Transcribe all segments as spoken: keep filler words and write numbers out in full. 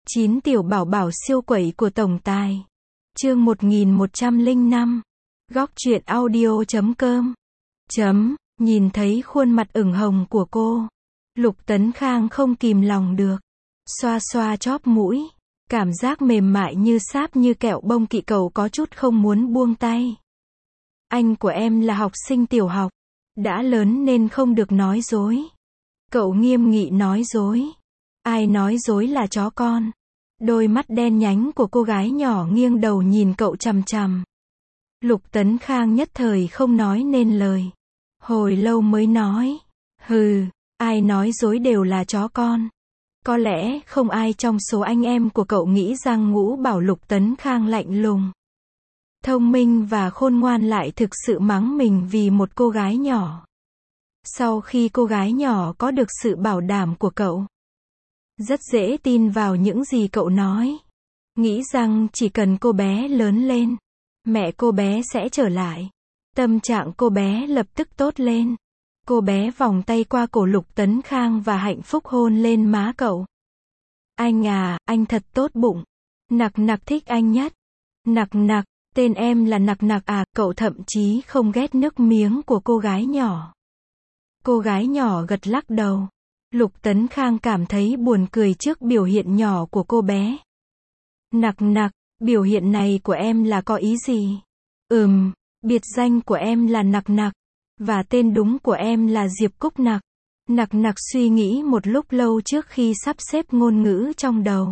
chín tiểu bảo bảo siêu quẩy của tổng tài. Chương một nghìn một trăm lẻ năm. Góc truyện audio chấm com. Chấm, nhìn thấy khuôn mặt ửng hồng của cô, Lục Tấn Khang không kìm lòng được. Xoa xoa chóp mũi, cảm giác mềm mại như sáp như kẹo bông kỵ cầu có chút không muốn buông tay. Anh của em là học sinh tiểu học, đã lớn nên không được nói dối. Cậu nghiêm nghị nói dối. Ai nói dối là chó con. Đôi mắt đen nhánh của cô gái nhỏ nghiêng đầu nhìn cậu chằm chằm. Lục Tấn Khang nhất thời không nói nên lời. Hồi lâu mới nói. Hừ, ai nói dối đều là chó con. Có lẽ không ai trong số anh em của cậu nghĩ rằng Ngũ bảo Lục Tấn Khang lạnh lùng, thông minh và khôn ngoan lại thực sự mắng mình vì một cô gái nhỏ. Sau khi cô gái nhỏ có được sự bảo đảm của cậu, rất dễ tin vào những gì cậu nói. Nghĩ rằng chỉ cần cô bé lớn lên, mẹ cô bé sẽ trở lại. Tâm trạng cô bé lập tức tốt lên. Cô bé vòng tay qua cổ Lục Tấn Khang và hạnh phúc hôn lên má cậu. Anh à, anh thật tốt bụng. Nặc nặc thích anh nhất. Nặc nặc, tên em là Nặc nặc à, cậu thậm chí không ghét nước miếng của cô gái nhỏ. Cô gái nhỏ gật lắc đầu. Lục Tấn Khang cảm thấy buồn cười trước biểu hiện nhỏ của cô bé. Nặc nặc, biểu hiện này của em là có ý gì? Ừm, biệt danh của em là Nặc nặc, và tên đúng của em là Diệp Cúc Nặc. Nặc nặc suy nghĩ một lúc lâu trước khi sắp xếp ngôn ngữ trong đầu.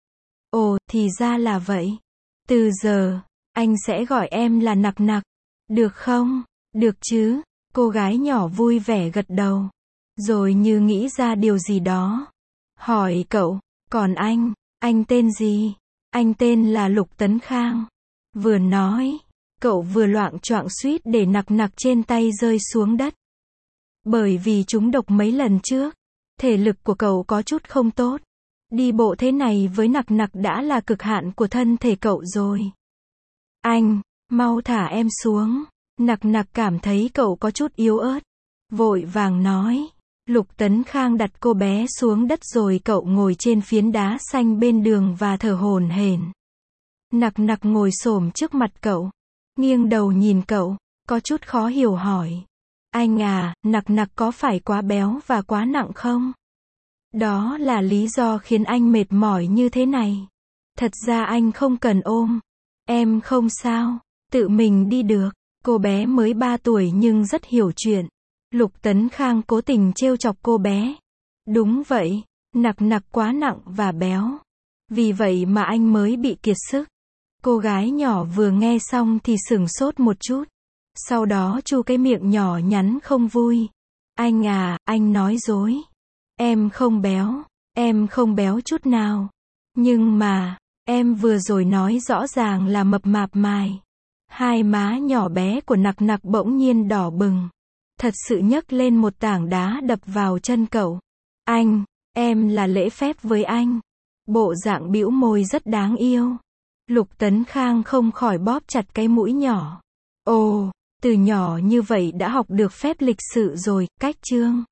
Ồ, thì ra là vậy. Từ giờ, anh sẽ gọi em là Nặc nặc. Được không? Được chứ? Cô gái nhỏ vui vẻ gật đầu. Rồi như nghĩ ra điều gì đó. Hỏi cậu, còn anh, anh tên gì? Anh tên là Lục Tấn Khang. Vừa nói, cậu vừa loạng choạng suýt để Nặc nặc trên tay rơi xuống đất. Bởi vì trúng độc mấy lần trước, thể lực của cậu có chút không tốt. Đi bộ thế này với Nặc nặc đã là cực hạn của thân thể cậu rồi. Anh, mau thả em xuống. Nặc nặc cảm thấy cậu có chút yếu ớt, vội vàng nói. Lục Tấn Khang đặt cô bé xuống đất rồi cậu ngồi trên phiến đá xanh bên đường và thở hổn hển. Nặc nặc ngồi xổm trước mặt cậu, nghiêng đầu nhìn cậu, có chút khó hiểu hỏi. Anh à, Nặc nặc có phải quá béo và quá nặng không? Đó là lý do khiến anh mệt mỏi như thế này. Thật ra anh không cần ôm. Em không sao, tự mình đi được. Cô bé mới ba tuổi nhưng rất hiểu chuyện. Lục Tấn Khang cố tình trêu chọc cô bé. Đúng vậy, Nặc nặc quá nặng và béo. Vì vậy mà anh mới bị kiệt sức. Cô gái nhỏ vừa nghe xong thì sửng sốt một chút. Sau đó chu cái miệng nhỏ nhắn không vui. Anh à, anh nói dối. Em không béo. Em không béo chút nào. Nhưng mà, em vừa rồi nói rõ ràng là mập mạp mài. Hai má nhỏ bé của Nặc nặc bỗng nhiên đỏ bừng. Thật sự nhấc lên một tảng đá đập vào chân cậu. Anh, em là lễ phép với anh. Bộ dạng bĩu môi rất đáng yêu. Lục Tấn Khang không khỏi bóp chặt cái mũi nhỏ. Ồ, từ nhỏ như vậy đã học được phép lịch sự rồi, cách chương.